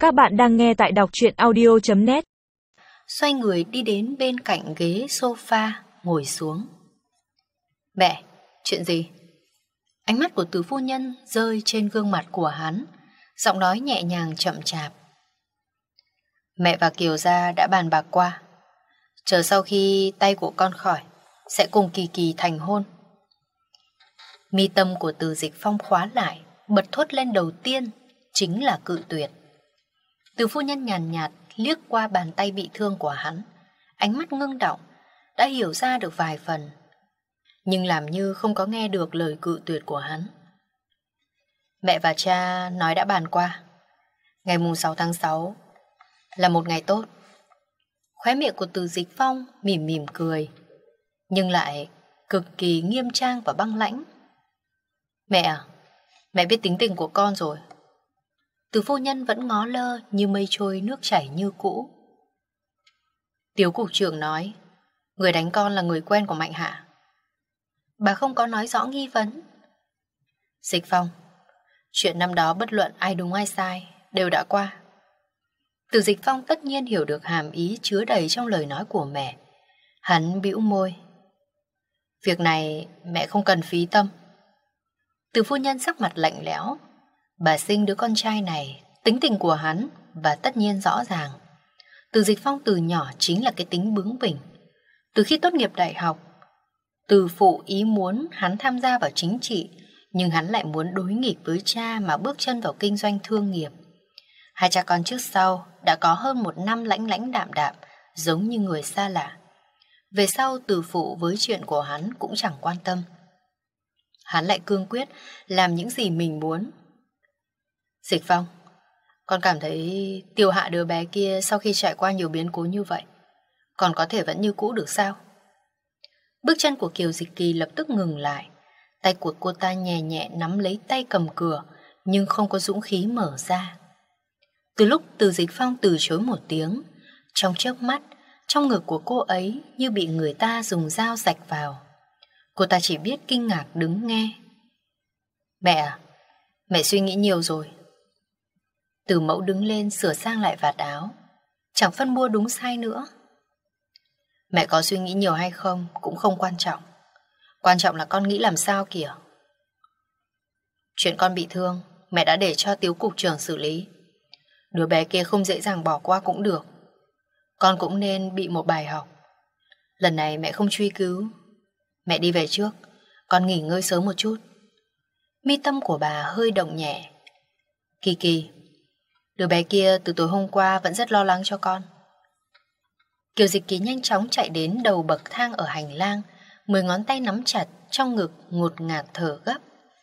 Các bạn đang nghe tại đọc truyện audio.net. Xoay người đi đến bên cạnh ghế sofa, ngồi xuống. Mẹ, chuyện gì? Ánh mắt của Từ phu nhân rơi trên gương mặt của hắn, giọng nói nhẹ nhàng chậm chạp. Mẹ và Kiều gia đã bàn bạc qua, chờ sau khi tay của con khỏi, sẽ cùng Kỳ Kỳ thành hôn. Mi tâm của Từ Dịch Phong khóa lại, bật thốt lên đầu tiên chính là cự tuyệt. Từ phu nhân nhàn nhạt liếc qua bàn tay bị thương của hắn, ánh mắt ngưng động, đã hiểu ra được vài phần, nhưng làm như không có nghe được lời cự tuyệt của hắn. Mẹ và cha nói đã bàn qua, ngày mùng 6 tháng 6 là một ngày tốt. Khóe miệng của Từ Dịch Phong mỉm mỉm cười, nhưng lại cực kỳ nghiêm trang và băng lãnh. Mẹ à, mẹ biết tính tình của con rồi. Từ phu nhân vẫn ngó lơ như mây trôi nước chảy như cũ. Tiếu cục trưởng nói, người đánh con là người quen của Mạnh Hạ. Bà không có nói rõ nghi vấn. Dịch Phong, chuyện năm đó bất luận ai đúng ai sai đều đã qua. Từ Dịch Phong tất nhiên hiểu được hàm ý chứa đầy trong lời nói của mẹ. Hắn bĩu môi. Việc này mẹ không cần phí tâm. Từ phu nhân sắc mặt lạnh lẽo. Bà sinh đứa con trai này, tính tình của hắn và tất nhiên rõ ràng. Từ Dịch Phong từ nhỏ chính là cái tính bướng bỉnh. Từ khi tốt nghiệp đại học, Từ phụ ý muốn hắn tham gia vào chính trị, nhưng hắn lại muốn đối nghịch với cha mà bước chân vào kinh doanh thương nghiệp. Hai cha con trước sau đã có hơn 1 năm lãnh lãnh đạm đạm, giống như người xa lạ. Về sau Từ phụ với chuyện của hắn cũng chẳng quan tâm. Hắn lại cương quyết làm những gì mình muốn. Dịch Phong, con cảm thấy Tiêu Hạ đứa bé kia sau khi trải qua nhiều biến cố như vậy, còn có thể vẫn như cũ được sao? Bước chân của Kiều Dịch Kỳ lập tức ngừng lại. Tay của cô ta nhẹ nhẹ nắm lấy tay cầm cửa, nhưng không có dũng khí mở ra. Từ lúc Từ Dịch Phong từ chối một tiếng, trong chớp mắt, trong ngực của cô ấy như bị người ta dùng dao rạch vào. Cô ta chỉ biết kinh ngạc đứng nghe. Mẹ à, mẹ suy nghĩ nhiều rồi. Từ mẫu đứng lên sửa sang lại vạt áo, chẳng phân bua đúng sai nữa. Mẹ có suy nghĩ nhiều hay không cũng không quan trọng. Quan trọng là con nghĩ làm sao kìa. Chuyện con bị thương, mẹ đã để cho Tiếu cục trưởng xử lý. Đứa bé kia không dễ dàng bỏ qua cũng được. Con cũng nên bị một bài học. Lần này mẹ không truy cứu. Mẹ đi về trước, con nghỉ ngơi sớm một chút. Mi tâm của bà hơi động nhẹ. Kỳ Kỳ, đứa bé kia từ tối hôm qua vẫn rất lo lắng cho con. Kiều Dịch Kỳ nhanh chóng chạy đến đầu bậc thang ở hành lang, 10 ngón tay nắm chặt, trong ngực ngột ngạt thở gấp.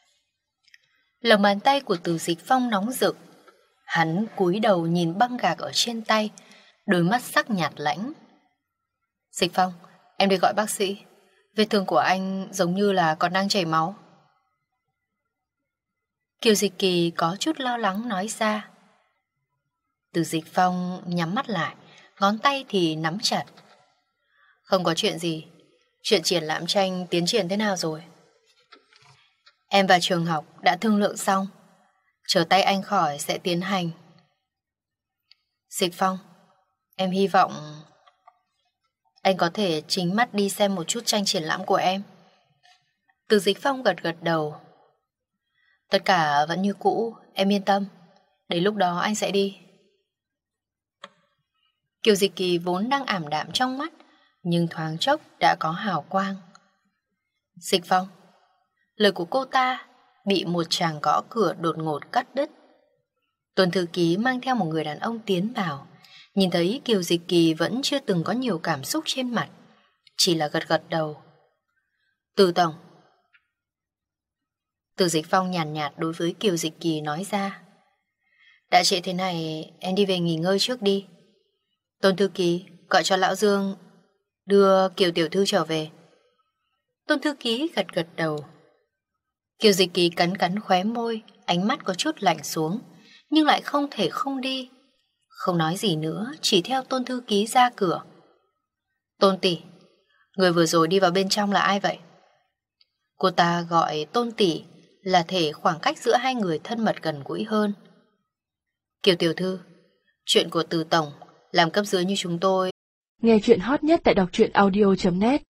Lòng bàn tay của Từ Dịch Phong nóng rực. Hắn cúi đầu nhìn băng gạc ở trên tay, đôi mắt sắc nhạt lãnh. Dịch Phong, em đi gọi bác sĩ. Vết thương của anh giống như là còn đang chảy máu. Kiều Dịch Kỳ có chút lo lắng nói ra. Từ Dịch Phong nhắm mắt lại, ngón tay thì nắm chặt. Không có chuyện gì. Chuyện triển lãm tranh tiến triển thế nào rồi? Em và trường học đã thương lượng xong, chờ tay anh khỏi sẽ tiến hành. Dịch Phong, em hy vọng anh có thể chính mắt đi xem một chút tranh triển lãm của em. Từ Dịch Phong gật gật đầu. Tất cả vẫn như cũ, em yên tâm. Đến lúc đó anh sẽ đi. Kiều Dịch Kỳ vốn đang ảm đạm trong mắt, nhưng thoáng chốc đã có hào quang. Dịch Phong, lời của cô ta bị một chàng gõ cửa đột ngột cắt đứt. Tuần thư ký mang theo một người đàn ông tiến vào, nhìn thấy Kiều Dịch Kỳ vẫn chưa từng có nhiều cảm xúc trên mặt, chỉ là gật gật đầu. Từ tổng. Từ Dịch Phong nhàn nhạt đối với Kiều Dịch Kỳ nói ra. Đã trễ thế này, em đi về nghỉ ngơi trước đi. Tôn thư ký, gọi cho lão Dương đưa Kiều tiểu thư trở về. Tôn thư ký gật gật đầu. Kiều Dịch Kỳ cắn cắn khóe môi, ánh mắt có chút lạnh xuống, nhưng lại không thể không đi. Không nói gì nữa, chỉ theo Tôn thư ký ra cửa. Tôn tỷ, người vừa rồi đi vào bên trong là ai vậy? Cô ta gọi Tôn tỷ là thể khoảng cách giữa hai người thân mật gần gũi hơn. Kiều tiểu thư, Chuyện của Từ tổng làm cấp dưới như chúng tôi. Nghe chuyện hot nhất tại đọc truyện audio.net